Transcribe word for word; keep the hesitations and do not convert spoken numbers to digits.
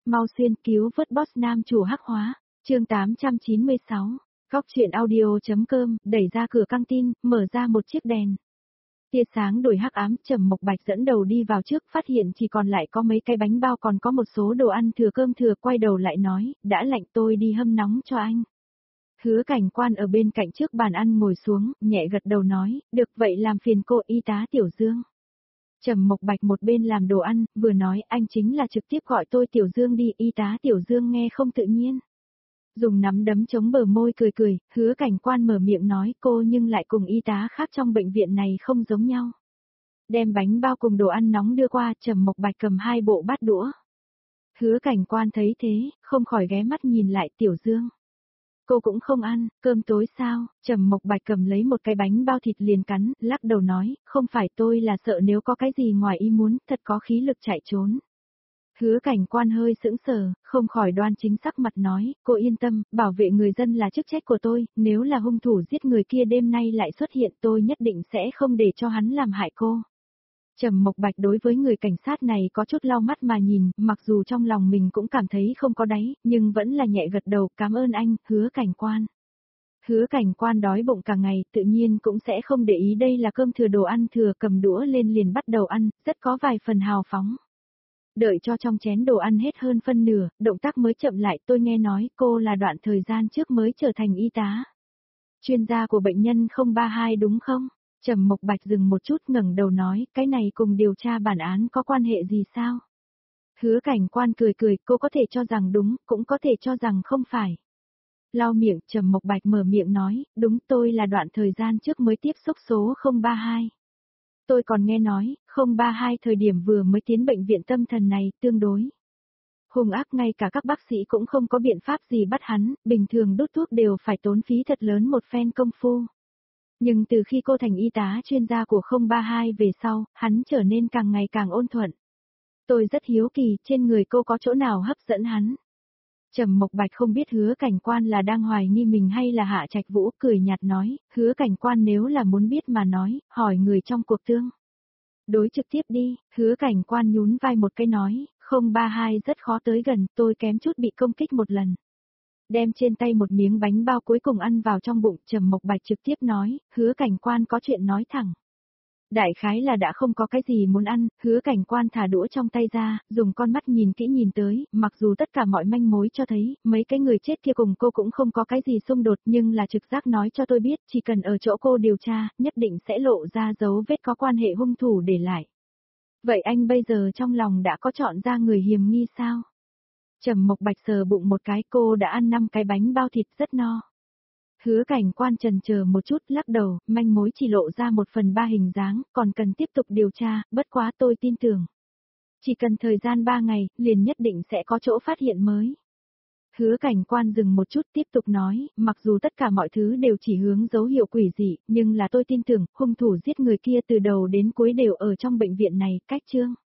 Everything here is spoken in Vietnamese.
Mau xuyên cứu vớt boss nam chủ hắc hóa. Chương tám trăm chín mươi sáu. Góc truyện audio.com, đẩy ra cửa căng tin, mở ra một chiếc đèn. Tia sáng đổi hắc ám, Trầm Mộc Bạch dẫn đầu đi vào trước, phát hiện chỉ còn lại có mấy cái bánh bao, còn có một số đồ ăn thừa cơm thừa, quay đầu lại nói, đã lạnh tôi đi hâm nóng cho anh. Hứa Cảnh Quan ở bên cạnh trước bàn ăn ngồi xuống, nhẹ gật đầu nói, được vậy làm phiền cô y tá Tiểu Dương. Trầm Mộc Bạch một bên làm đồ ăn, vừa nói anh chính là trực tiếp gọi tôi Tiểu Dương đi, y tá Tiểu Dương nghe không tự nhiên. Dùng nắm đấm chống bờ môi cười cười, Hứa Cảnh Quan mở miệng nói cô nhưng lại cùng y tá khác trong bệnh viện này không giống nhau. Đem bánh bao cùng đồ ăn nóng đưa qua, Trầm Mộc Bạch cầm hai bộ bát đũa. Hứa Cảnh Quan thấy thế, không khỏi ghé mắt nhìn lại Tiểu Dương. Cô cũng không ăn, cơm tối sao? Trầm Mộc Bạch cầm lấy một cái bánh bao thịt liền cắn, lắc đầu nói, không phải tôi là sợ nếu có cái gì ngoài ý muốn, thật có khí lực chạy trốn. Hứa Cảnh Quan hơi sững sờ, không khỏi đoan chính sắc mặt nói, cô yên tâm, bảo vệ người dân là chức trách của tôi, nếu là hung thủ giết người kia đêm nay lại xuất hiện tôi nhất định sẽ không để cho hắn làm hại cô. Trầm Mộc Bạch đối với người cảnh sát này có chút lau mắt mà nhìn, mặc dù trong lòng mình cũng cảm thấy không có đáy, nhưng vẫn là nhẹ gật đầu, cảm ơn anh, Hứa Cảnh Quan. Hứa Cảnh Quan đói bụng cả ngày, tự nhiên cũng sẽ không để ý đây là cơm thừa đồ ăn thừa, cầm đũa lên liền bắt đầu ăn, rất có vài phần hào phóng. Đợi cho trong chén đồ ăn hết hơn phân nửa, động tác mới chậm lại, tôi nghe nói cô là đoạn thời gian trước mới trở thành y tá. Chuyên gia của bệnh nhân không ba hai đúng không? Trầm Mộc Bạch dừng một chút ngẩng đầu nói, cái này cùng điều tra bản án có quan hệ gì sao? Hứa Cảnh Quan cười cười, cô có thể cho rằng đúng, cũng có thể cho rằng không phải. Lau miệng, Trầm Mộc Bạch mở miệng nói, đúng tôi là đoạn thời gian trước mới tiếp xúc số không ba hai. Tôi còn nghe nói, không ba hai thời điểm vừa mới tiến bệnh viện tâm thần này, tương đối hung ác, ngay cả các bác sĩ cũng không có biện pháp gì bắt hắn, bình thường đốt thuốc đều phải tốn phí thật lớn một phen công phu. Nhưng từ khi cô thành y tá chuyên gia của không ba hai về sau, hắn trở nên càng ngày càng ôn thuận. Tôi rất hiếu kỳ, trên người cô có chỗ nào hấp dẫn hắn. Trầm Mộc Bạch không biết Hứa Cảnh Quan là đang hoài nghi mình hay là hạ trạch vũ, cười nhạt nói, Hứa Cảnh Quan nếu là muốn biết mà nói, hỏi người trong cuộc tương đối trực tiếp đi. Hứa Cảnh Quan nhún vai một cái nói, không ba hai rất khó tới gần, tôi kém chút bị công kích một lần. Đem trên tay một miếng bánh bao cuối cùng ăn vào trong bụng, Trầm Mộc Bạch trực tiếp nói, Hứa Cảnh Quan có chuyện nói thẳng. Đại khái là đã không có cái gì muốn ăn, Hứa Cảnh Quan thả đũa trong tay ra, dùng con mắt nhìn kỹ nhìn tới, mặc dù tất cả mọi manh mối cho thấy, mấy cái người chết kia cùng cô cũng không có cái gì xung đột, nhưng là trực giác nói cho tôi biết, chỉ cần ở chỗ cô điều tra, nhất định sẽ lộ ra dấu vết có quan hệ hung thủ để lại. Vậy anh bây giờ trong lòng đã có chọn ra người hiểm nghi sao? Trầm Mộc Bạch sờ bụng một cái, cô đã ăn năm cái bánh bao thịt rất no. Hứa Cảnh Quan chần chờ một chút, lắc đầu, manh mối chỉ lộ ra một phần ba hình dáng, còn cần tiếp tục điều tra, bất quá tôi tin tưởng. Chỉ cần thời gian ba ngày, liền nhất định sẽ có chỗ phát hiện mới. Hứa Cảnh Quan dừng một chút tiếp tục nói, mặc dù tất cả mọi thứ đều chỉ hướng dấu hiệu quỷ dị, nhưng là tôi tin tưởng, hung thủ giết người kia từ đầu đến cuối đều ở trong bệnh viện này, cách chương.